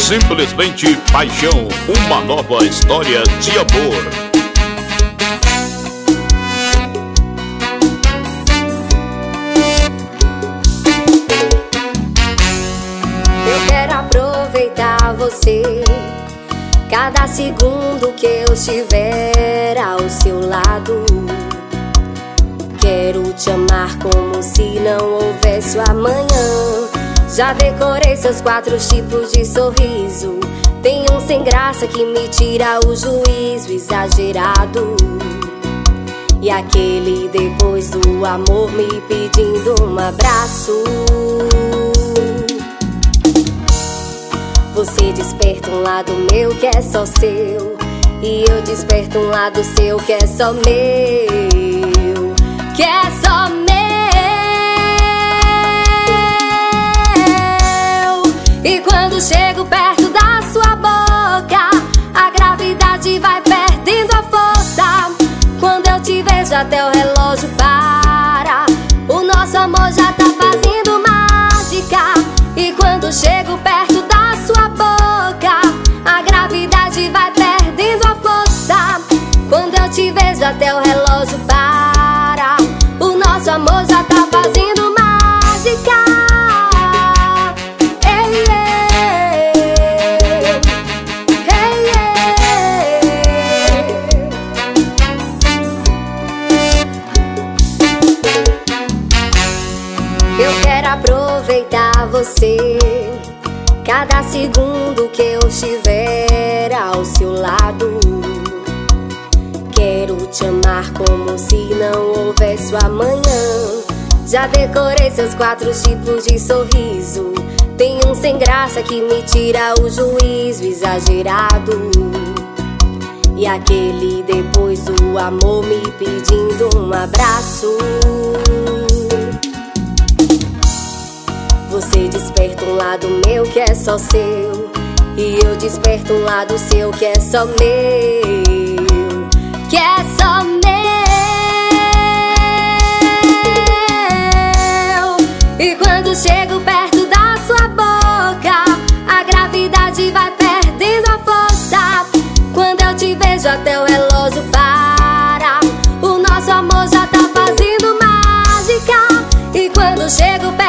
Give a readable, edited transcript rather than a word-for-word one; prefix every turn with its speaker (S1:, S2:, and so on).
S1: Simplesmente paixão, uma nova história de amor.
S2: Eu quero aproveitar você, cada segundo que eu estiver ao seu lado. Quero te amar como se não houvesse o amanhã. Já decorei seus 4 tipos de sorriso. Tem um sem graça que me tira o juízo, exagerado. E aquele depois do amor me pedindo um abraço. Você desperta um lado meu que é só seu, e eu desperto um lado seu que é só meu, que é só meu. E quando chego perto da sua boca, a gravidade vai perdendo a força. Quando eu te vejo até o relógio para. O nosso amor já tá fazendo mágica. E quando chego perto da sua boca, a gravidade vai perdendo a força. Quando eu te vejo até o relógio para. O nosso amor já tá fazendo mágica. Eu quero aproveitar você, cada segundo que eu estiver ao seu lado. Quero te amar como se não houvesse o amanhã. Já decorei seus 4 tipos de sorriso. Tem um sem graça que me tira o juízo, exagerado. E aquele depois do amor me pedindo um abraço. Você desperta um lado meu que é só seu, e eu desperto um lado seu que é só meu, que é só meu. E quando chego perto da sua boca, a gravidade vai perdendo a força. Quando eu te vejo até o relógio para. O nosso amor já tá fazendo mágica. E quando chego perto